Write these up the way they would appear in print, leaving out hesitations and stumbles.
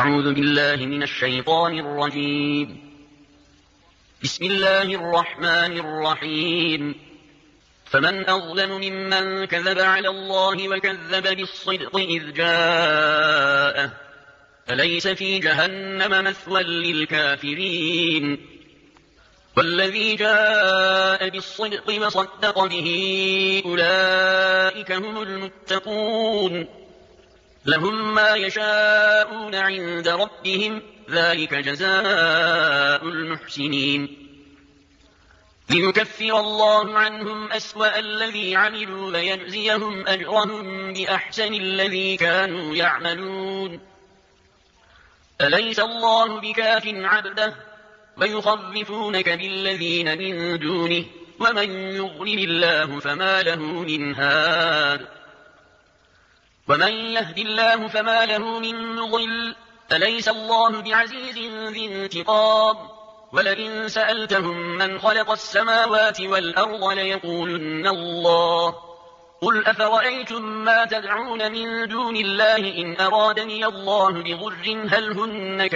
أعوذ بالله من الشيطان الرجيم. بسم الله الرحمن الرحيم. فمن أظلم ممن كذب على الله وكذب بالصدق إذ جاءه أليس في جهنم مثوى للكافرين والذي جاء بالصدق وصدق به أولئك هم المتقون لهم ما يشاءون عند ربهم ذلك جزاء المحسنين ليكفر الله عنهم أسوأ الذي عملوا ويجزيهم أجرهم بأحسن الذي كانوا يعملون أليس الله بكاف عبده ويخوفونك بالذين من دونه ومن يضلل الله فما له من هاد ومن يهد الله فما له من مضل أليس الله بعزيز ذي انتقام ولئن سألتهم من خلق السماوات والأرض ليقولن الله قل أفرأيتم ما تدعون من دون الله إن أرادني الله بضر هل هن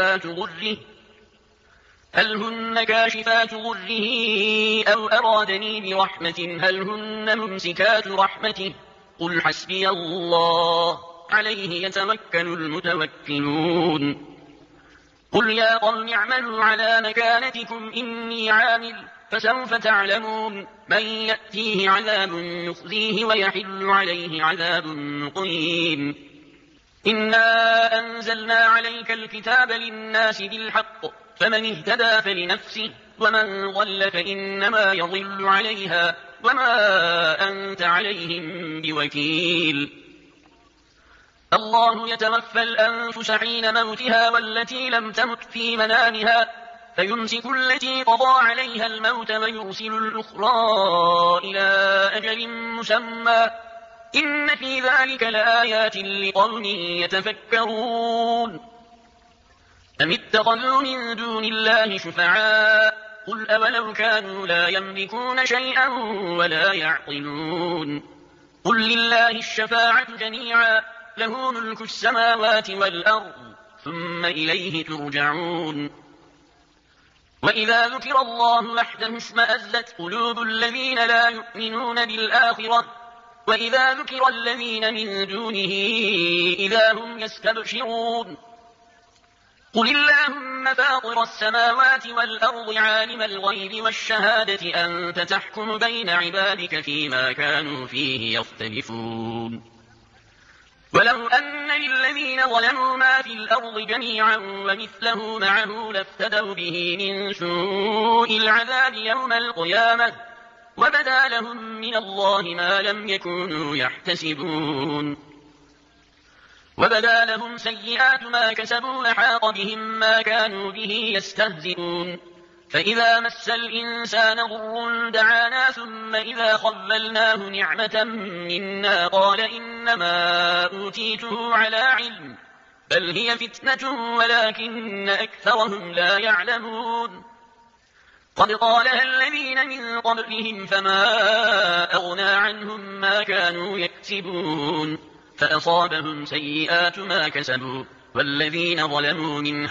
كاشفات ضره أو أرادني برحمة هل هن ممسكات رحمته قل حسبي الله عليه يتوكل المتوكلون قل يا قوم اعملوا على مكانتكم إني عامل فسوف تعلمون من يأتيه عذاب يخزيه ويحل عليه عذاب مقيم إنا أنزلنا عليك الكتاب للناس بالحق فمن اهتدى فلنفسه ومن ضل فإنما يضل عليها وما أنت عليهم بوكيل الله يتوفى الأنفس حين موتها والتي لم تمت في منامها فيمسك التي قضى عليها الموت ويرسل الأخرى إلى أجل مسمى إن في ذلك لآيات لقوم يتفكرون أم اتخذوا من دون الله شفعاء قل أولو كانوا لا يملكون شيئا ولا يعقلون قل لله الشفاعة جميعا له ملك السماوات والأرض ثم إليه ترجعون وإذا ذكر الله وحده اشمأزت قلوب الذين لا يؤمنون بالآخرة وإذا ذكر الذين من دونه إذا هم يستبشرون قل اللهم فاطر السماوات والأرض عالم الغيب والشهادة أنت تحكم بين عبادك فيما كانوا فيه يختلفون ولو أن للذين ظلموا ما في الأرض جميعا ومثله معه لافتدوا به من سوء العذاب يوم القيامة وبدا لهم من الله ما لم يكونوا يحتسبون وبدا لهم سيئات ما كسبوا وحاق بهم ما كانوا به يستهزئون فإذا مس الإنسان ضر دعانا ثم إذا خذلناه نعمة منا قال إنما أوتيته على علم بل هي فتنة ولكن أكثرهم لا يعلمون قد قالها الذين من قبلهم فما أغنى عنهم ما كانوا يكسبون فأصابهم سيئات ما كسبوا والذين ظلموا من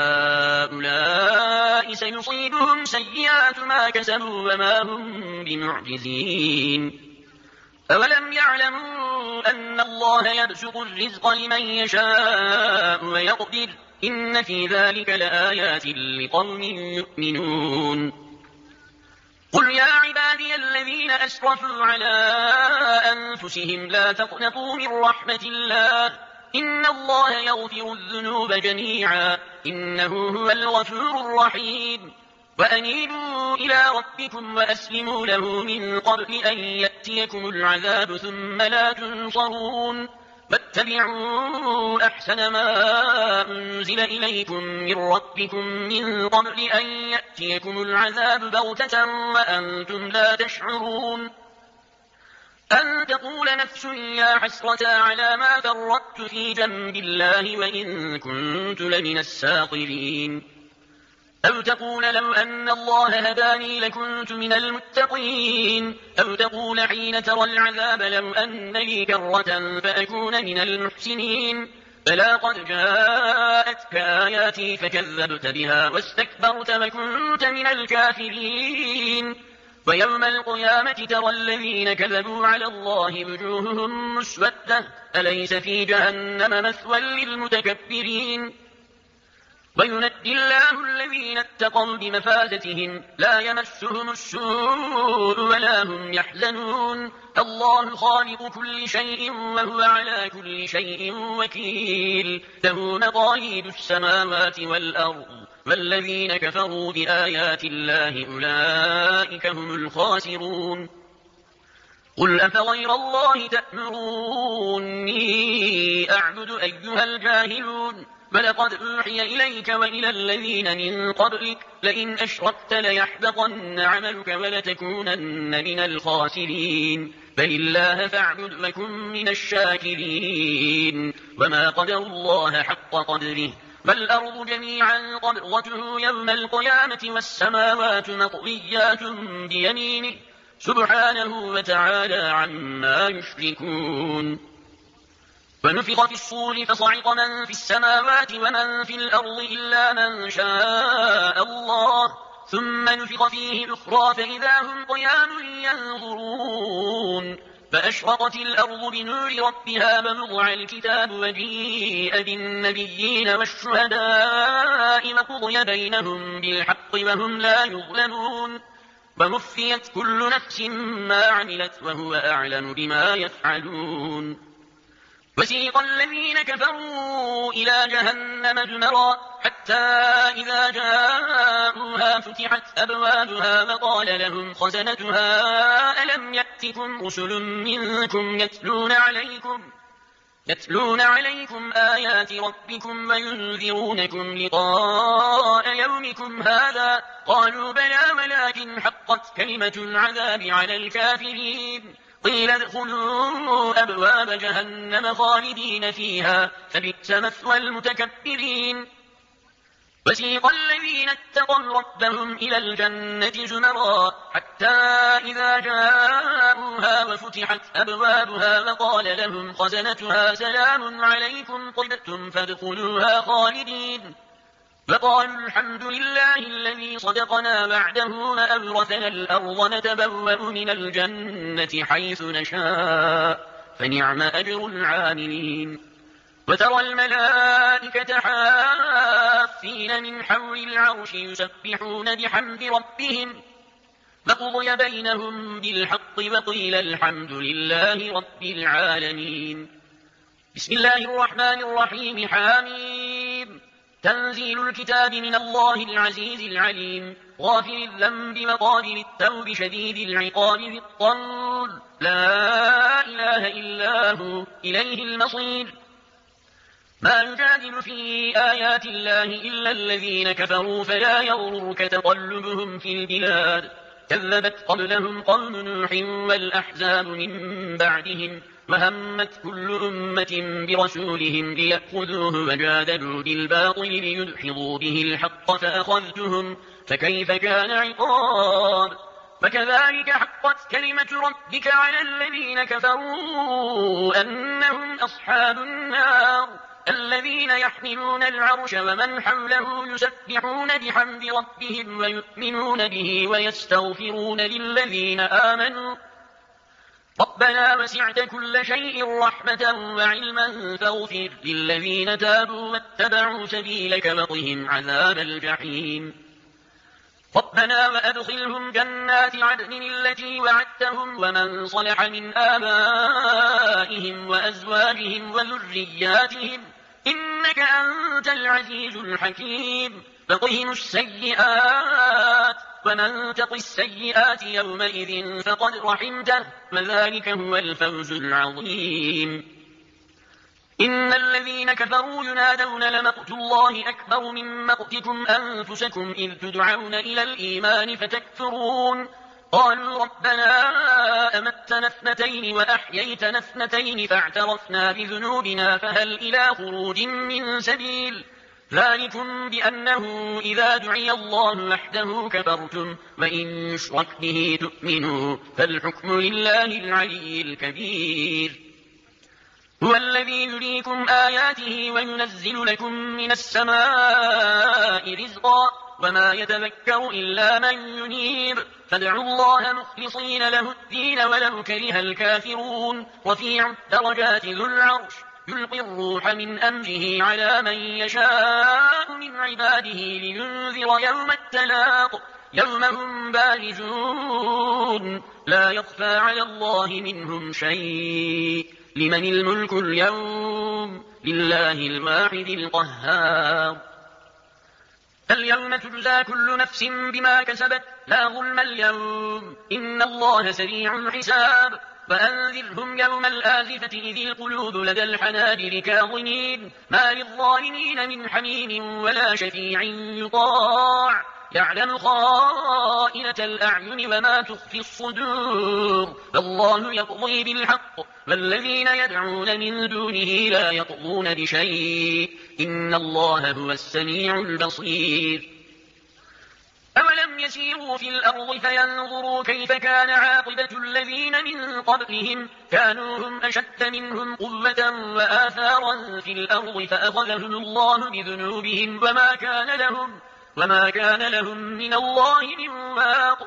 هؤلاء سيصيبهم سيئات ما كسبوا وما هم بمعجزين أولم يعلموا أن الله يبسط الرزق لمن يشاء ويقدر إن في ذلك لآيات لقوم يؤمنون قل يا عبادي الذين أسرفوا على أنفسهم لا تقنطوا من رحمة الله إن الله يغفر الذنوب جميعا إنه هو الغفور الرحيم وأنيبوا إلى ربكم وأسلموا له من قبل أن يأتيكم العذاب ثم لا تنصرون واتبعوا أحسن ما أنزل إليكم من ربكم من قبل أن يأتيكم العذاب بغتة وأنتم لا تشعرون أن تقول نفس يا حسرة على ما فرطت في جنب الله وإن كنت لمن الساخرين أو تقول لو أن الله هداني لكنت من المتقين أو تقول حين ترى العذاب لو أن لي كرة فأكون من المحسنين بلى قد جاءتك جاءتك آياتي فكذبت بها واستكبرت وكنت من الكافرين. ويوم القيامة ترى الذين كذبوا على الله وجوههم مسودة أليس في جهنم مثوى للمتكبرين. وينجي الله الذين اتقوا بمفازتهم لا يمسهم السوء ولا هم يحزنون. الله خالق كل شيء وهو على كل شيء وكيل. له مقاليد السماوات والأرض والذين كفروا بآيات الله أولئك هم الخاسرون. قل أفغير الله تأمروني أعبد أيها الجاهلون. ولقد أوحي إليك وإلى الذين من قبلك لئن أشركت ليحبطن عملك ولتكونن من الخاسرين. فلله فاعبد وكن من الشاكرين. وما قدروا الله حق قدره والأرض جميعا قبضته يوم القيامة والسماوات مطويات بيمينه سبحانه وتعالى عما يشركون. ونفخ في الصور فصعق من في السماوات ومن في الأرض إلا من شاء الله ثم نفخ فيه أخرى فإذا هم قيام ينظرون. فأشرقت الأرض بنور ربها ووضع الكتاب وجيء بالنبيين والشهداء وقضي بينهم بالحق وهم لا يظلمون. ووفيت كل نفس ما عملت وهو أعلم بما يفعلون. وسيق الذين كفروا إلى جهنم زمرا حتى إذا جاءوها فتحت أبوابها وقال لهم خزنتها ألم يأتكم رسل منكم يتلون عليكم آيات ربكم وينذرونكم لقاء يومكم هذا قالوا بلى ولكن حقت كلمة العذاب على الكافرين. قيل ادخلوا أبواب جهنم خالدين فيها فبئس مثوى المتكبرين. وسيق الذين اتقوا ربهم إلى الجنة زمرا حتى إذا جاءوها وفتحت أبوابها وقال لهم خزنتها سلام عليكم طبتم فادخلوها خالدين. فقالوا الحمد لله الذي صدقنا وعده وأورثنا الأرض نتبوأ من الجنة حيث نشاء فنعم أجر العاملين. وترى الملائكة حافين من حول العرش يسبحون بحمد ربهم وقضي بينهم بالحق وقيل الحمد لله رب العالمين. بسم الله الرحمن الرحيم. حميم. تنزيل الكتاب من الله العزيز العليم غافر الذنب وقابل التوب شديد العقاب ذي الطول لا إله إلا هو إليه المصير. ما يجادل في آيات الله إلا الذين كفروا فلا يغررك تقلبهم في البلاد. كذبت قبلهم قوم نوح والأحزاب من بعدهم وهمت كل أمة برسولهم ليأخذوه وجادلوا بالباطل ليدحضوا به الحق فأخذتهم فكيف كان عقاب. وكذلك حقت كلمة ربك على الذين كفروا أنهم أصحاب النار الذين يحملون العرش ومن حوله يسبحون بحمد ربهم ويؤمنون به ويستغفرون للذين آمنوا ربنا وسعت كل شيء رحمة وعلما فاغفر للذين تابوا واتبعوا سبيلك وقهم عذاب الجحيم. ربنا وأدخلهم جنات عدن التي وعدتهم ومن صلح من آبائهم وأزواجهم وذرياتهم إنك أنت العزيز الحكيم. وقهم السيئات ومن تق السيئات يومئذ فقد رحمته وذلك هو الفوز العظيم. إن الذين كفروا ينادون لمقت الله أكبر من مقتكم أنفسكم إذ تدعون إلى الإيمان فتكفرون. قالوا ربنا أمتنا اثنتين وأحييتنا اثنتين فاعترفنا بذنوبنا فهل إلى خروج من سبيل. ذلكم بأنه إذا دعي الله وحده كفرتم وإن يشرك به تؤمنوا فالحكم لله العلي الكبير. هو الذي يريكم آياته وينزل لكم من السماء رزقا وما يتذكر إلا من ينيب فادعوا الله مخلصين له الدين ولو كره الكافرون رفيع الدرجات ذو العرش يلقي الروح من أمره على من يشاء من عباده لينذر يوم التلاق يوم هم بارزون لا يخفى على الله منهم شيء لمن الملك اليوم لله الواحد القهار اليوم تجزى كل نفس بما كسبت لا ظلم اليوم إن الله سريع الحساب فأنذرهم يوم الآزفة إذ القلوب لدى الحناجر كاظمين ما للظالمين من حميم ولا شفيع يطاع يعلم خائنة الأعين وما تخفي الصدور فالله يقضي بالحق والذين يدعون من دونه لا يقضون بشيء إن الله هو السميع البصير أولم يسيروا في الأرض فينظروا كيف كان عاقبة الذين من قبلهم كانوا هم أشد منهم قوة وآثارا في الأرض فأخذهم الله بذنوبهم وما كان لهم من الله من واق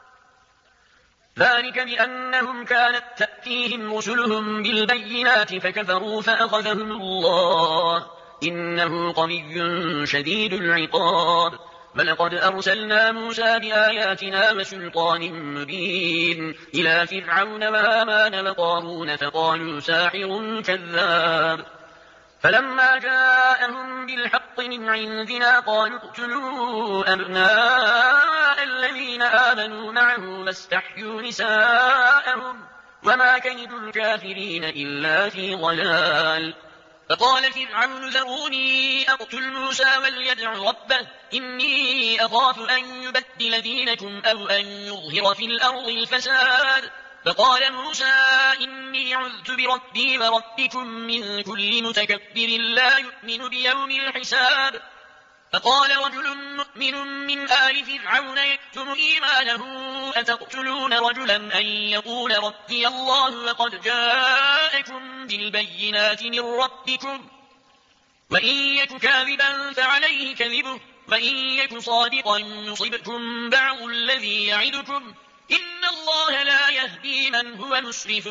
ذلك بأنهم كانت تأتيهم رسلهم بالبينات فكفروا فأخذهم الله إنه قوي شديد العقاب ولقد أرسلنا موسى بآياتنا وسلطان مبين إلى فرعون وهامان وقارون فقالوا ساحر كذاب فلما جاءهم بالحق من عندنا قالوا اقتلوا أبناء الذين آمنوا معه واستحيوا نساءهم وما كيد الكافرين إلا في ضلال فقال فرعون ذروني أقتل موسى وليدع ربه إني أخاف أن يبدل دينكم أو أن يظهر في الأرض الفساد فقال موسى إني عذت بربي وربكم من كل متكبر لا يؤمن بيوم الحساب فقال رجل مؤمن من آل فرعون يكتم إيمانه أتقتلون رجلا أن يقول ربي الله وقد جاءكم بالبينات من ربكم وإن يك كاذبا فعليه كذبه وإن يك صادقا يصبكم بعض الذي يعدكم إن الله لا يهدي من هو مسرف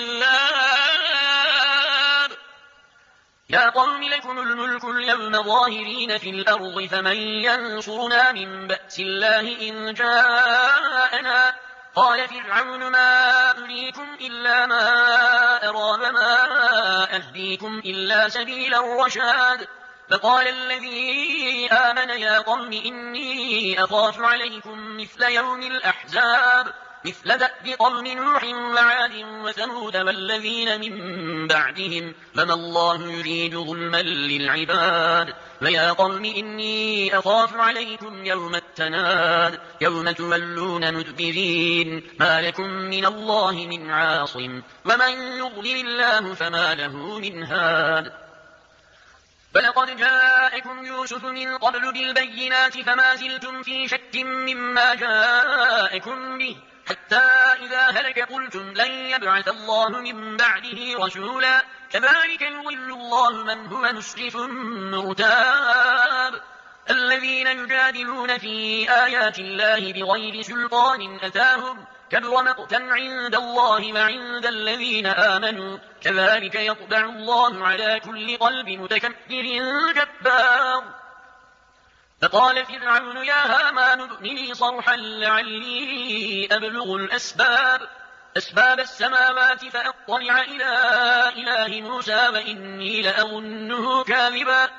كذاب يا قوم لكم الملك اليوم ظاهرين في الأرض فمن ينصرنا من بأس الله إن جاءنا قال فرعون ما أريكم إلا ما أرى وما أهديكم إلا سبيل الرشاد فقال الذي آمن يا قوم إني أخاف عليكم مثل يوم الأحزاب مثل دأب قوم نوح وعاد وثمود والذين من بعدهم فما الله يريد ظلما للعباد ويا قوم إني أخاف عليكم يوم التناد يوم تولون مدبرين ما لكم من الله من عاصم ومن يضلل الله فما له من هاد فلقد جاءكم يوسف من قبل بالبينات فما زلتم في شك مما جاءكم به حتى إذا هلك قلتم لن يبعث الله من بعده رسولا كذلك يضل الله من هو مسرف مرتاب الذين يجادلون في آيات الله بغير سلطان أتاهم كبر مقتا عند الله وعند الذين آمنوا كذلك يطبع الله على كل قلب متكبر جبار فقال فرعون يا هامان ابن لي صرحا لعلي أبلغ أسباب السماوات فأطلع إلى إله موسى وإني لأظنه كاذبا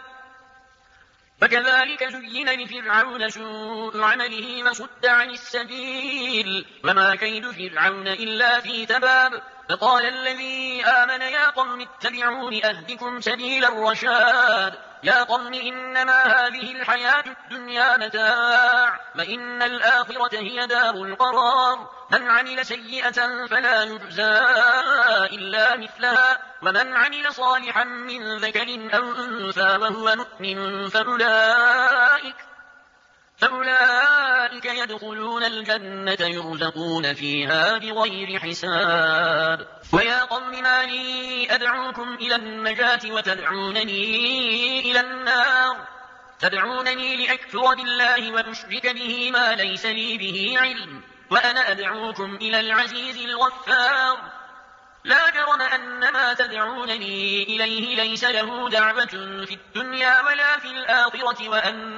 فكذلك زين لفرعون سوء عمله وصد عن السبيل وما كيد فرعون إلا في تباب فقال الذي آمن يا قوم اتبعون أهدكم سبيل الرشاد يا قوم إنما هذه الحياة الدنيا متاع وإن الآخرة هي دار القرار من عمل سيئة فلا يجزى إلا مثلها ومن عمل صالحا من ذكر أو أنثى وهو مؤمن فأولئك يدخلون الجنة يرزقون فيها بغير حساب. ويا قوم ما لي أدعوكم إلى النجاة وتدعونني إلى النار؟ تدعونني لأكفر بالله وأشرك به ما ليس لي به علم، وأنا أدعوكم إلى العزيز الغفار. لا جرم أن ما تدعونني إليه ليس له دعوة في الدنيا ولا في الآخرة،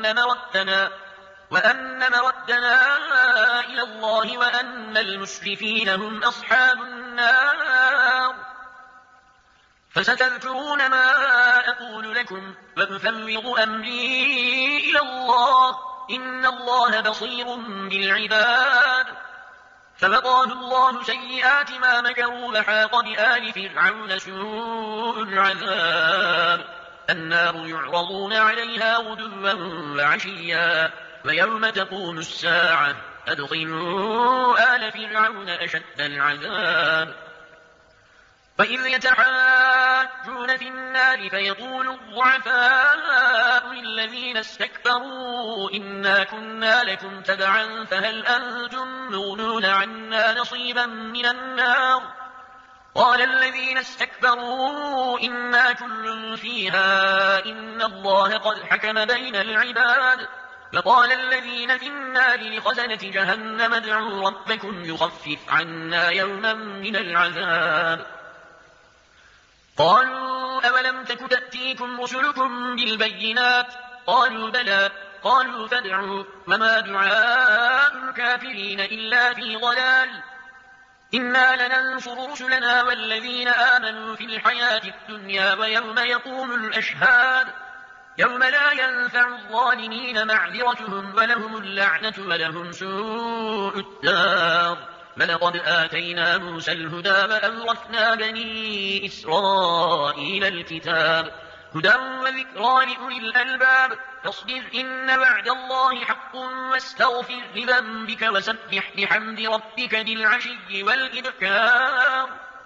وأن مردنا إلى الله، وأن المسرفين هم أصحاب النار. فستذكرون ما أقول لكم وأفوض أمري إلى الله، إن الله بصير بالعباد. فوقاه الله سيئات ما مكروا وحاق بآل فرعون سوء العذاب. النار يعرضون عليها غدوا وعشيا ويوم تقوم الساعة أدخلوا آل فرعون أشد العذاب. وإذ يتحاجون في النار فيقول الضعفاء للذين استكبروا إنا كنا لكم تبعا فهل أنتم مغنون عنا نصيبا من النار؟ قال الذين استكبروا إنا كل فيها إن الله قد حكم بين العباد. فقال الذين في النار لخزنة جهنم ادعوا ربكم يخفف عنا يوما من العذاب. قالوا أولم تك تأتيكم رسلكم بالبينات؟ قالوا بلى. قالوا فادعوا وما دعاء الكافرين إلا في ضلال. إنا لننصر رسلنا والذين آمنوا في الحياة الدنيا ويوم يقوم الأشهاد، يوم لا ينفع الظالمين معذرتهم ولهم اللعنة ولهم سوء الدار. ولقد آتينا موسى الهدى وأورثنا بني إسرائيل الكتاب هدى وذكرى لأولي الألباب. فاصبر إن وعد الله حق واستغفر لذنبك وسبح بحمد ربك بالعشي والإبكار.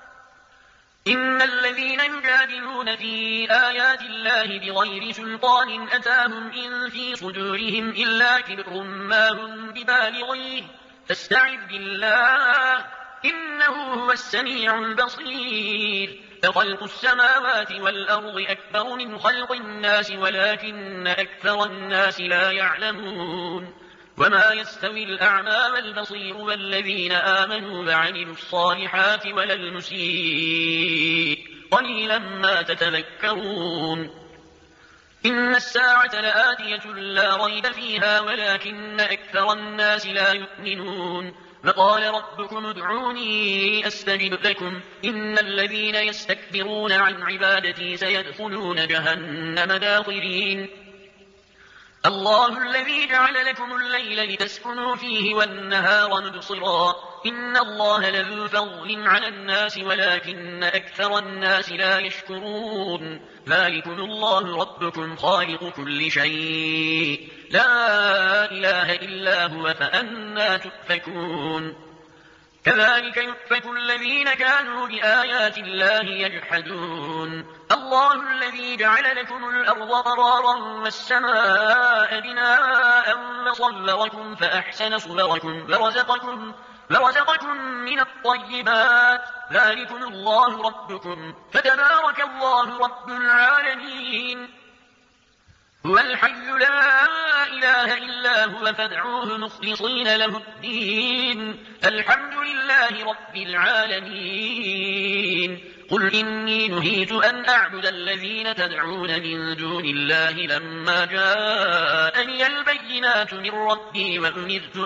إن الذين يجادلون في آيات الله بغير سلطان أتاهم إن في صدورهم إلا كبر ما هم ببالغيه فاستعذ بالله إنه هو السميع البصير. فخلق السماوات والأرض أكبر من خلق الناس ولكن أكثر الناس لا يعلمون. وما يستوي الأعمى والبصير والذين آمنوا وعملوا الصالحات ولا المسيء قليلا ما تتذكرون. إن الساعة لآتية لا ريب فيها ولكن أكثر الناس لا يؤمنون. وقال ربكم ادعوني أستجب لكم إن الذين يستكبرون عن عبادتي سيدخلون جهنم داخرين. الله الذي جعل لكم الليل لتسكنوا فيه والنهار مبصرا إن الله لذو فضل على الناس ولكن أكثر الناس لا يشكرون. ذلكم الله ربكم خالق كل شيء لا إله إلا هو فأنى تؤفكون. كذلك يؤفك الذين كانوا بآيات الله يجحدون. الله الذي جعل لكم الأرض قرارا والسماء بناء وصوركم فأحسن صوركم ورزقكم من الطيبات. ذلكم الله ربكم فتبارك الله رب العالمين. هو الحي لا إله إلا هو فادعوه مخلصين له الدين الحمد لله رب العالمين. قل إني نهيت أن أعبد الذين تدعون من دون الله لما جاءني البينات من ربي وأمرت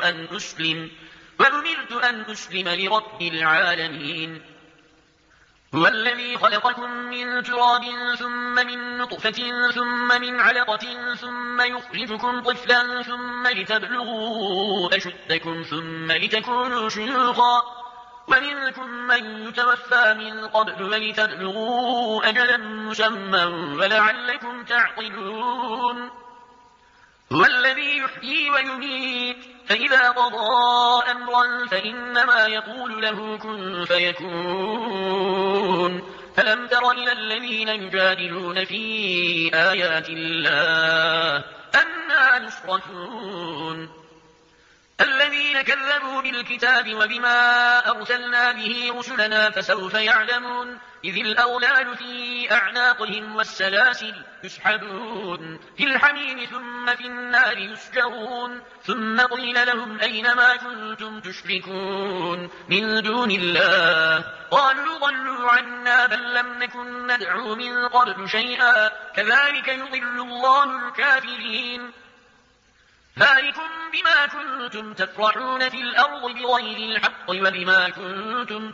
أن أسلم لرب العالمين. هو الذي خلقكم من تراب ثم من نطفة ثم من علقة ثم يخرجكم طفلا ثم لتبلغوا أشدكم ثم لتكونوا شيوخا ومنكم من يتوفى من قبل ولتبلغوا أجلا مسمى ولعلكم تعقلون. هو الذي يحيي ويميت فإذا قضى أمرا فإنما يقول له كن فيكون. فلم تر إلى الذين يجادلون في آيات الله أنى يفرحون الذين كذبوا بالكتاب وبما أرسلنا به رسلنا فسوف يعلمون إذ الأغلال في أعناقهم والسلاسل يسحبون في الحميم ثم في النار يسجرون ثم قيل لهم أين ما كنتم تشركون من دون الله قالوا ضلوا عنا بل لم نكن ندعو من قبل شيئا كذلك يضل الله الكافرين ذلكم بما كنتم تفرحون في الأرض بغير الحق وبما كنتم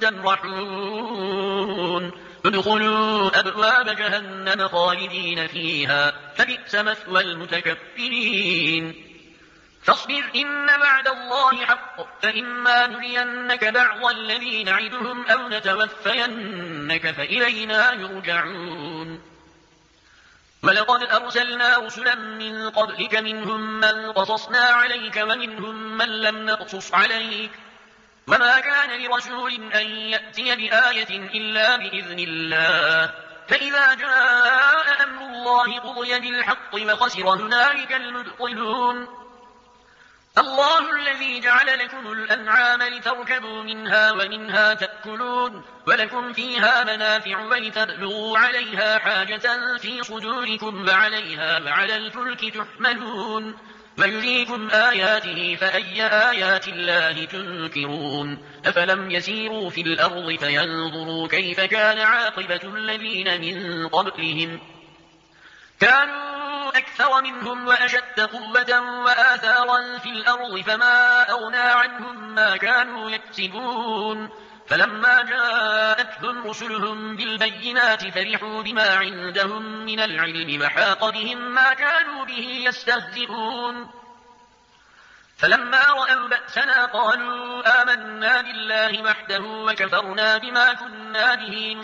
تمرحون ادخلوا أبواب جهنم خالدين فيها فبئس مثوى المتكبرين فاصبر إن وعد الله حق فإما نرينك بعض الذي نعدهم أو نتوفينك فإلينا يرجعون ولقد أرسلنا رسلا من قبلك منهم من قصصنا عليك ومنهم من لم نقصص عليك وما كان لرسول أن يأتي بآية إلا بإذن الله فإذا جاء أمر الله قضي بالحق وخسر هنالك المبطلون الله الذي جعل لكم الأنعام لتركبوا منها ومنها تأكلون ولكم فيها منافع ولتبلغوا عليها حاجة في صدوركم وعليها وعلى الفلك تحملون ويريكم آياته فأي آيات الله تنكرون أفلم يسيروا في الأرض فينظروا كيف كان عاقبة الذين من قبلهم كانوا أكثر منهم وأشد قوة وآثارا في الأرض فما أغنى عنهم ما كانوا يكسبون فلما جاءتهم رسلهم بالبينات فرحوا بما عندهم من العلم وحاق بهم ما كانوا به يستهزئون فلما رأوا بأسنا قالوا آمنا بالله وحده وكفرنا بما كنا به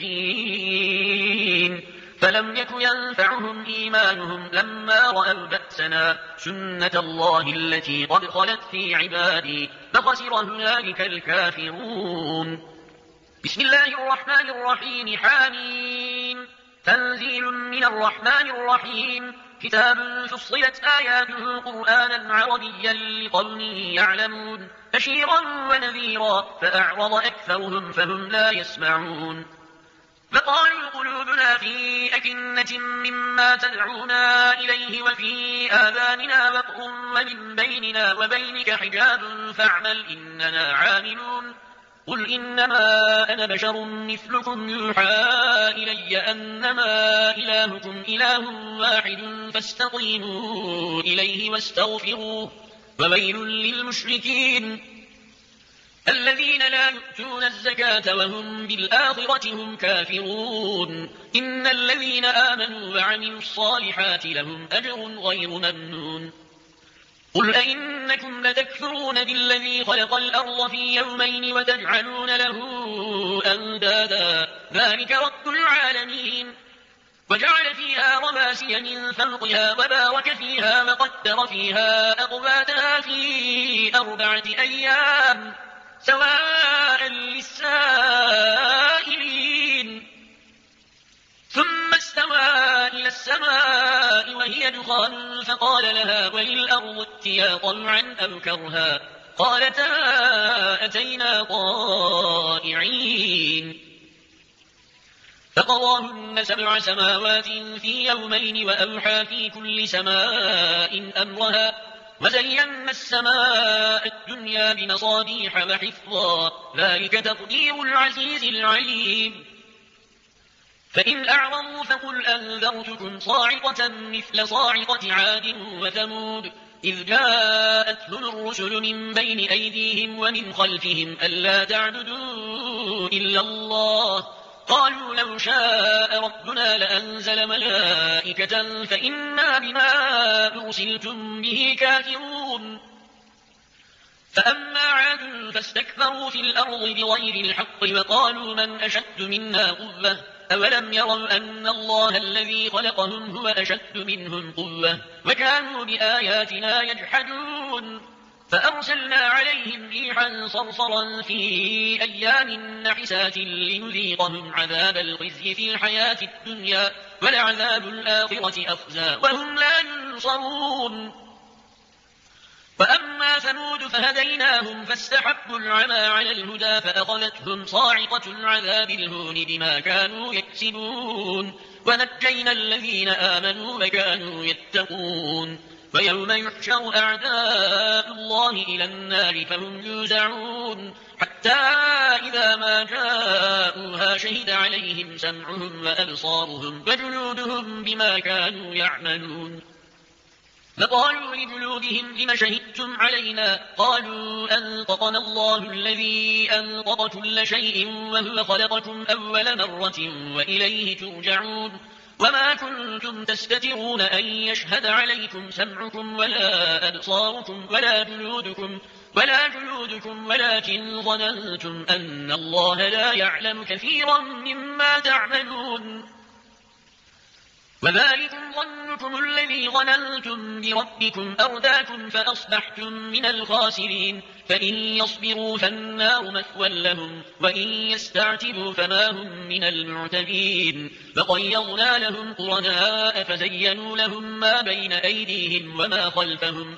مشركين فلم يك ينفعهم إيمانهم لما رأوا بأسنا سنة الله التي قد خلت في عبادي فخسر هنالك الكافرون بسم الله الرحمن الرحيم حامين تنزيل من الرحمن الرحيم كتاب فصلت آياته قرآنا عربيا لقوم يعلمون بشيرا ونذيرا فأعرض أكثرهم فهم لا يسمعون فقالوا قلوبنا في أكنة مما تدعونا إليه وفي آذاننا وقر ومن بيننا وبينك حجاب فاعمل إننا عاملون قل إنما أنا بشر مثلكم يوحى إلي أنما إلهكم إله واحد فاستقيموا إليه واستغفروه وويل للمشركين الذين لا يؤتون الزكاة وهم بالآخرة هم كافرون إن الذين آمنوا وعملوا الصالحات لهم أجر غير ممنون قل أئنكم لتكفرون بالذي خلق الأرض في يومين وتجعلون له أندادا ذلك رب العالمين وجعل فيها رواسي من فوقها وبارك فيها وقدر فيها أقواتها في 4 أيام سواء للسائلين ثم استوى إلى السماء وهي دخان فقال لها وللأرض ائتيا طوعا أو كرها قالتا أتينا طائعين فقضاهن 7 سماوات في يومين وأوحى في كل سماء أمرها وزينا السماء الدنيا بمصابيح وحفظا ذلك تقدير العزيز العليم فإن أعرضوا فقل أنذرتكم صاعقة مثل صاعقة عاد وثمود إذ جاءتهم الرسل من بين أيديهم ومن خلفهم ألا تعبدوا إلا الله قالوا لو شاء ربنا لأنزل ملائكة فإنا بما أرسلتم به كافرون فأما عاد فاستكبروا في الأرض بغير الحق وقالوا من أشد منا قوة أولم يروا أن الله الذي خلقهم هو أشد منهم قوة وكانوا بآياتنا يجحدون فأرسلنا عليهم ريحا صرصرا في أيام نحسات لنذيقهم عذاب الخزي في الحياة الدنيا ولعذاب الآخرة أخزى وهم لا ينصرون وأما ثمود فهديناهم فاستحبوا العمى على الهدى فأخذتهم صاعقة العذاب الهون بما كانوا يكسبون ونجينا الذين آمنوا وكانوا يتقون ويوم يحشر أعداء الله إلى النار فهم يوزعون حتى إذا ما جاءوها شهد عليهم سمعهم وأبصارهم وجلودهم بما كانوا يعملون فقالوا لجلودهم لم شهدتم علينا قالوا أنطقنا الله الذي أنطق كل شيء وهو خلقكم أول مرة وإليه ترجعون وما كنتم تستترون أن يشهد عليكم سمعكم ولا أبصاركم ولا جلودكم ولكن ظننتم أن الله لا يعلم كثيرا مما تعملون وذلكم ظنكم الذي ظننتم بربكم أرداكم فأصبحتم من الخاسرين فإن يصبروا فالنار مثوى لهم وإن يستعتبوا فما هم من المعتبين فقيضنا لهم قرناء فزينوا لهم ما بين أيديهم وما خلفهم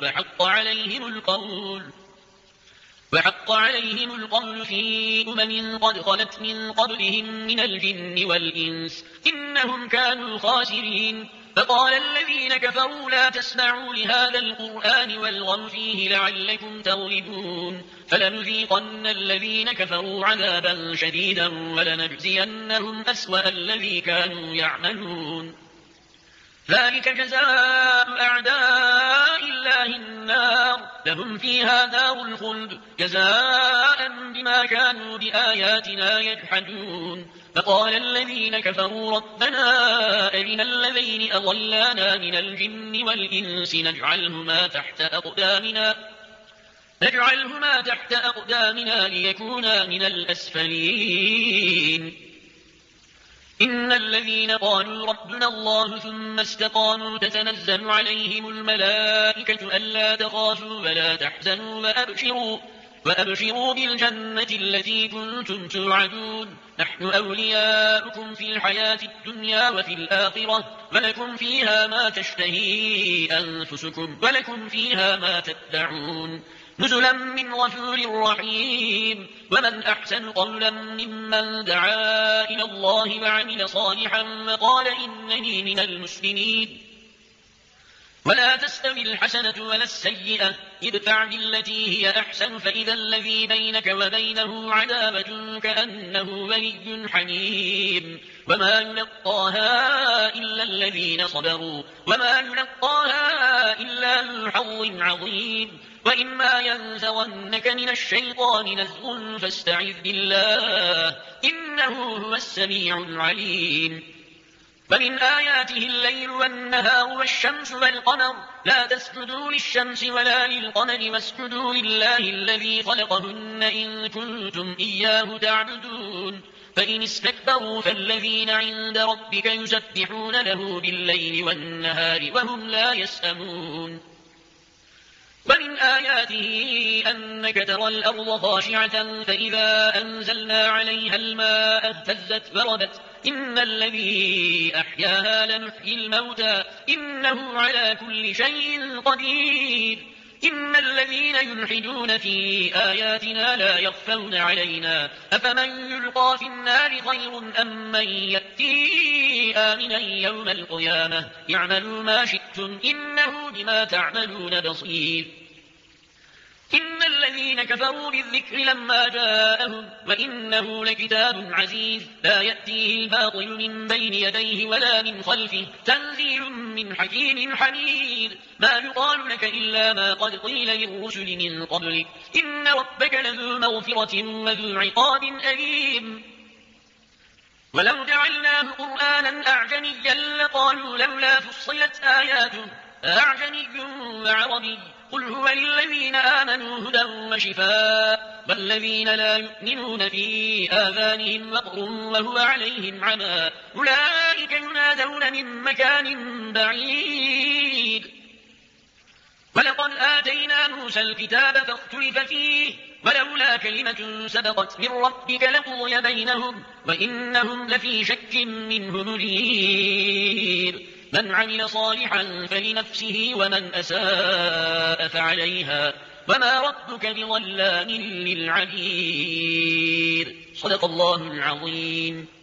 وحق عليهم القول في قد خلت من قبلهم من الجن والإنس إنهم كانوا خاسرين فقال الذين كفروا لا تسمعوا لهذا القرآن والغوا فيه لعلكم تغلبون فلنذيقن الذين كفروا عذابا شديدا ولنجزينهم أسوأ الذي كانوا يعملون ذلك جزاء أعداء الله النار لهم فيها دار الخلد جزاء بما كانوا بآياتنا يجحدون فقال الذين كفروا ربنا أرنا الذين أضلانا من الجن والإنس نجعلهما تحت أقدامنا ليكونا من الأسفلين إن الذين قالوا ربنا الله ثم استقاموا تتنزل عليهم الملائكة ألا تخافوا ولا تحزنوا وأبشروا بالجنة التي كنتم توعدون نحن أولياؤكم في الحياة الدنيا وفي الآخرة ولكم فيها ما تشتهي أنفسكم ولكم فيها ما تدعون نزلا من غفور رحيم ومن أحسن قولا ممن دعا إلى الله وعمل صالحا وقال إنني من المسلمين ولا تستوي الحسنة ولا السيئة ادفع بالتي هي أحسن فإذا الذي بينك وبينه عداوة كأنه ولي حميم وما يلقاها إلا الذين صبروا وما يلقاها إلا ذو حظ عظيم وإما ينزغنك من الشيطان نزغ فاستعذ بالله إنه هو السميع العليم ومن آياته الليل والنهار والشمس والقمر لا تسجدوا للشمس ولا للقمر واسجدوا لله الذي خلقهن إن كنتم إياه تعبدون فإن استكبروا فالذين عند ربك يسبحون له بالليل والنهار وهم لا يسأمون ومن آياته أنك ترى الأرض خاشعة فإذا أنزلنا عليها الماء اهتزت وربت إن الذي أحياها لمحيي الموتى إنه على كل شيء قدير إن الذين يلحدون في آياتنا لا يخفون علينا أفمن يلقى في النار خير أم من يأتي آمنا يوم القيامة اعملوا ما شئتم إنه بما تعملون بصير إن الذين كفروا بالذكر لما جاءهم وإنه لكتاب عزيز لا يأتيه الباطل من بين يديه ولا من خلفه تنزيل من حكيم حميد ما يقال لك إلا ما قد قيل للرسل من قبلك إن ربك لذو مغفرة وذو عقاب أليم ولو جعلناه قرآنا أعجميا لقالوا لولا فصلت آياته أعجمي وعربي قل هو للذين آمنوا هدى وشفاء والذين لا يؤمنون في آذانهم وقر وهو عليهم عمى أولئك ينادون من مكان بعيد ولقد آتينا موسى الكتاب فاختلف فيه ولولا كلمة سبقت من ربك لقضي بينهم وإنهم لفي شك منه مريب من عمل صالحا فلنفسه ومن أساء فعليها وما ربك بظلام للعبيد. صدق الله العظيم.